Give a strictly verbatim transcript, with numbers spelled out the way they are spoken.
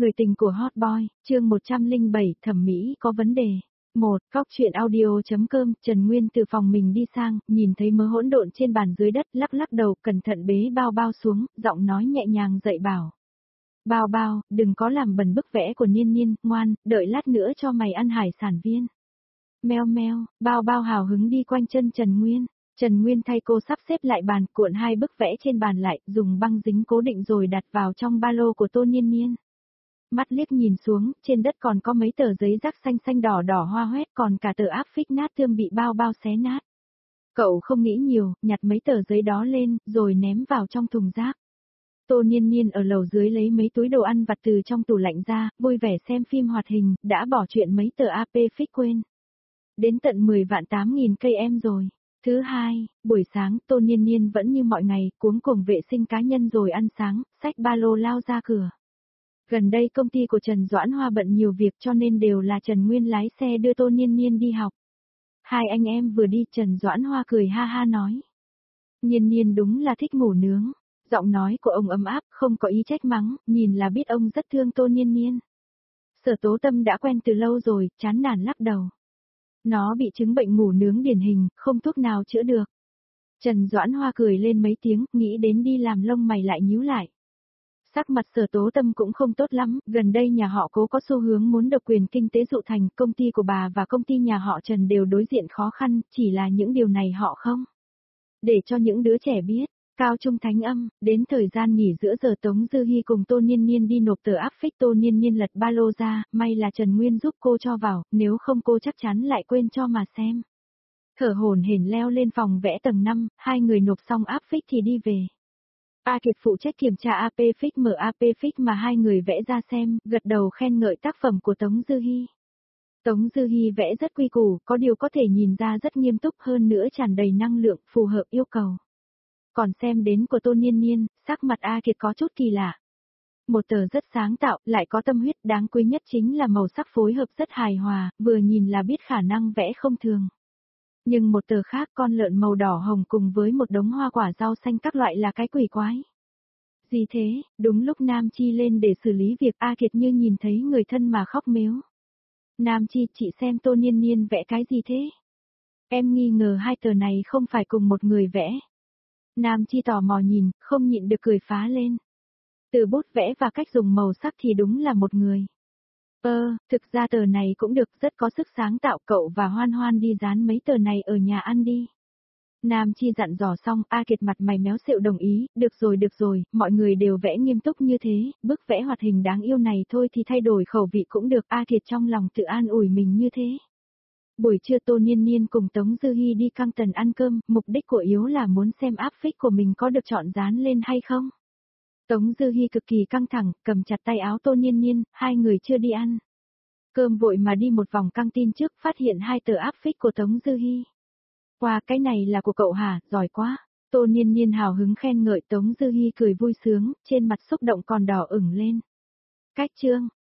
Người tình của Hot Boy, chương một trăm lẻ bảy, thẩm mỹ có vấn đề. một. Góc truyện audio.com, Trần Nguyên từ phòng mình đi sang, nhìn thấy mớ hỗn độn trên bàn dưới đất, lắc lắc đầu, cẩn thận bế bao bao xuống, giọng nói nhẹ nhàng dạy bảo. Bao bao, đừng có làm bẩn bức vẽ của Niên Niên, ngoan, đợi lát nữa cho mày ăn hải sản viên. Meo meo, bao bao hào hứng đi quanh chân Trần Nguyên. Trần Nguyên thay cô sắp xếp lại bàn, cuộn hai bức vẽ trên bàn lại, dùng băng dính cố định rồi đặt vào trong ba lô của Tô Niên Niên. Mắt liếc nhìn xuống, trên đất còn có mấy tờ giấy rác xanh xanh đỏ đỏ hoa hoét, còn cả tờ áp phích nát thơm bị bao bao xé nát. Cậu không nghĩ nhiều, nhặt mấy tờ giấy đó lên, rồi ném vào trong thùng rác. Tô Niên Niên ở lầu dưới lấy mấy túi đồ ăn vặt từ trong tủ lạnh ra, vui vẻ xem phim hoạt hình, đã bỏ chuyện mấy tờ áp phích quên. Đến tận mười vạn tám nghìn cây em rồi. Thứ hai, buổi sáng, Tô Niên Niên vẫn như mọi ngày, cuống cuồng vệ sinh cá nhân rồi ăn sáng, xách ba lô lao ra cửa. Gần đây công ty của Trần Doãn Hoa bận nhiều việc cho nên đều là Trần Nguyên lái xe đưa Tô Niên Niên đi học. Hai anh em vừa đi, Trần Doãn Hoa cười ha ha nói. Niên Niên đúng là thích ngủ nướng. Giọng nói của ông ấm áp, không có ý trách mắng, nhìn là biết ông rất thương Tô Niên Niên. Sở Tố Tâm đã quen từ lâu rồi, chán nản lắc đầu. Nó bị chứng bệnh ngủ nướng điển hình, không thuốc nào chữa được. Trần Doãn Hoa cười lên mấy tiếng, nghĩ đến đi làm lông mày lại nhíu lại. Sắc mặt Sở Tố Tâm cũng không tốt lắm, gần đây nhà họ Cố có xu hướng muốn độc quyền kinh tế dụ thành, công ty của bà và công ty nhà họ Trần đều đối diện khó khăn, chỉ là những điều này họ không. Để cho những đứa trẻ biết, cao trung thánh âm, đến thời gian nghỉ giữa giờ Tống Dư Hi cùng Tô Niên Niên đi nộp tờ áp phích. Tô Niên Niên lật ba lô ra, may là Trần Nguyên giúp cô cho vào, nếu không cô chắc chắn lại quên cho mà xem. Thở hổn hển leo lên phòng vẽ tầng năm, hai người nộp xong áp phích thì đi về. A Kiệt phụ trách kiểm tra áp phích mở áp phích mà hai người vẽ ra xem, gật đầu khen ngợi tác phẩm của Tống Dư Hi. Tống Dư Hi vẽ rất quy củ, có điều có thể nhìn ra rất nghiêm túc, hơn nữa tràn đầy năng lượng, phù hợp yêu cầu. Còn xem đến của Tô Niên Niên, sắc mặt A Kiệt có chút kỳ lạ. Một tờ rất sáng tạo, lại có tâm huyết, đáng quý nhất chính là màu sắc phối hợp rất hài hòa, vừa nhìn là biết khả năng vẽ không thường. Nhưng một tờ khác, con lợn màu đỏ hồng cùng với một đống hoa quả rau xanh các loại là cái quỷ quái. Gì thế, đúng lúc Nam Chi lên để xử lý việc, A Kiệt như nhìn thấy người thân mà khóc mếu. Nam Chi, chị xem Tô Niên Niên vẽ cái gì thế? Em nghi ngờ hai tờ này không phải cùng một người vẽ. Nam Chi tò mò nhìn, không nhịn được cười phá lên. Từ bút vẽ và cách dùng màu sắc thì đúng là một người. Ơ, ờ, thực ra tờ này cũng được, rất có sức sáng tạo, cậu và Hoan Hoan đi dán mấy tờ này ở nhà ăn đi. Nam Chi dặn dò xong, A Kiệt mặt mày méo xẹo đồng ý, được rồi được rồi, mọi người đều vẽ nghiêm túc như thế, bức vẽ hoạt hình đáng yêu này thôi thì thay đổi khẩu vị cũng được, A Kiệt trong lòng tự an ủi mình như thế. Buổi trưa Tô Niên Niên cùng Tống Dư Hi đi căng tần ăn cơm, mục đích của Yếu là muốn xem áp phích của mình có được chọn dán lên hay không. Tống Dư Hi cực kỳ căng thẳng, cầm chặt tay áo Tô Niên Niên, hai người chưa đi ăn. Cơm vội mà đi một vòng căng tin trước, phát hiện hai tờ áp phích của Tống Dư Hi. Wow, cái này là của cậu hả, giỏi quá. Tô Niên Niên hào hứng khen ngợi, Tống Dư Hi cười vui sướng, trên mặt xúc động còn đỏ ửng lên. Cách chương,